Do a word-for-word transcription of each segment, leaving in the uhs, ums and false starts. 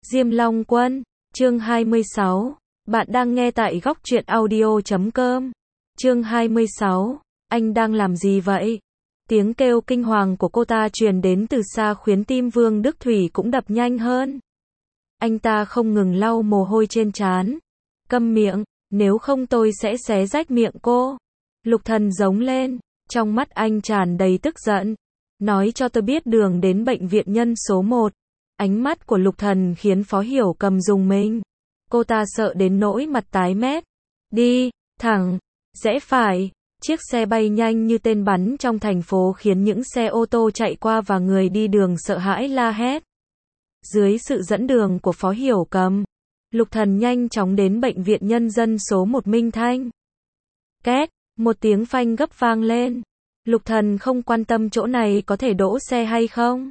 Diêm Long Quân, chương hai mươi sáu. Bạn đang nghe tại góc truyện audio chấm com. Chương hai mươi sáu. Anh đang làm gì vậy? Tiếng kêu kinh hoàng của cô ta truyền đến từ xa khiến tim Vương Đức Thủy cũng đập nhanh hơn. Anh ta không ngừng lau mồ hôi trên trán. Câm miệng, nếu không tôi sẽ xé rách miệng cô. Lục Thần giống lên, trong mắt anh tràn đầy tức giận. Nói cho tôi biết đường đến bệnh viện nhân số một. Ánh mắt của Lục Thần khiến Phó Hiểu Cầm rùng mình. Cô ta sợ đến nỗi mặt tái mét. Đi, thẳng, rẽ phải. Chiếc xe bay nhanh như tên bắn trong thành phố khiến những xe ô tô chạy qua và người đi đường sợ hãi la hét. Dưới sự dẫn đường của Phó Hiểu Cầm, Lục Thần nhanh chóng đến bệnh viện nhân dân số một Minh Thanh. Két, một tiếng phanh gấp vang lên. Lục Thần không quan tâm chỗ này có thể đỗ xe hay không.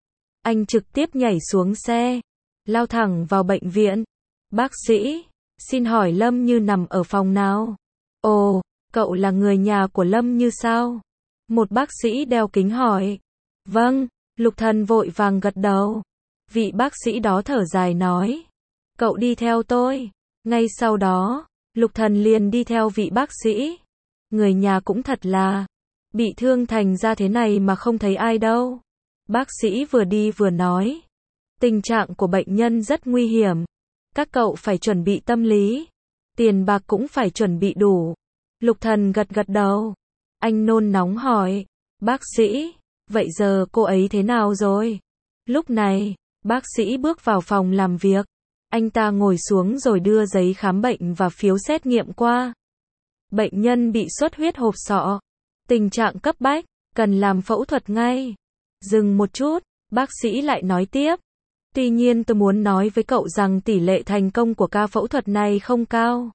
Anh trực tiếp nhảy xuống xe, lao thẳng vào bệnh viện. Bác sĩ, xin hỏi Lâm Như nằm ở phòng nào? Ồ, cậu là người nhà của Lâm Như sao? Một bác sĩ đeo kính hỏi. Vâng, Lục Thần vội vàng gật đầu. Vị bác sĩ đó thở dài nói. Cậu đi theo tôi. Ngay sau đó, Lục Thần liền đi theo vị bác sĩ. Người nhà cũng thật là bị thương thành ra thế này mà không thấy ai đâu. Bác sĩ vừa đi vừa nói. Tình trạng của bệnh nhân rất nguy hiểm. Các cậu phải chuẩn bị tâm lý. Tiền bạc cũng phải chuẩn bị đủ. Lục Thần gật gật đầu. Anh nôn nóng hỏi. Bác sĩ, vậy giờ cô ấy thế nào rồi? Lúc này, bác sĩ bước vào phòng làm việc. Anh ta ngồi xuống rồi đưa giấy khám bệnh và phiếu xét nghiệm qua. Bệnh nhân bị xuất huyết hộp sọ. Tình trạng cấp bách, cần làm phẫu thuật ngay. Dừng một chút, bác sĩ lại nói tiếp. Tuy nhiên tôi muốn nói với cậu rằng tỷ lệ thành công của ca phẫu thuật này không cao.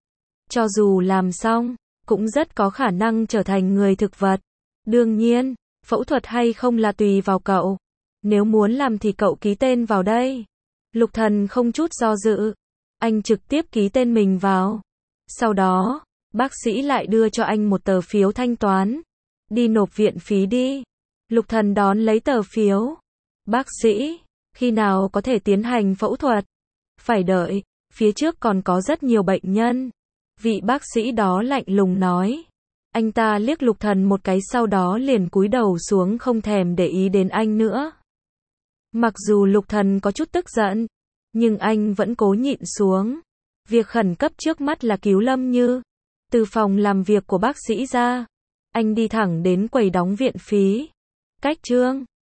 Cho dù làm xong, cũng rất có khả năng trở thành người thực vật. Đương nhiên, phẫu thuật hay không là tùy vào cậu. Nếu muốn làm thì cậu ký tên vào đây. Lục Thần không chút do dự. Anh trực tiếp ký tên mình vào. Sau đó, bác sĩ lại đưa cho anh một tờ phiếu thanh toán. Đi nộp viện phí đi. Lục Thần đón lấy tờ phiếu. Bác sĩ, khi nào có thể tiến hành phẫu thuật? Phải đợi, phía trước còn có rất nhiều bệnh nhân. Vị bác sĩ đó lạnh lùng nói. Anh ta liếc Lục Thần một cái sau đó liền cúi đầu xuống không thèm để ý đến anh nữa. Mặc dù Lục Thần có chút tức giận, nhưng anh vẫn cố nhịn xuống. Việc khẩn cấp trước mắt là cứu Lâm Như. Từ phòng làm việc của bác sĩ ra, anh đi thẳng đến quầy đóng viện phí. Cách trương,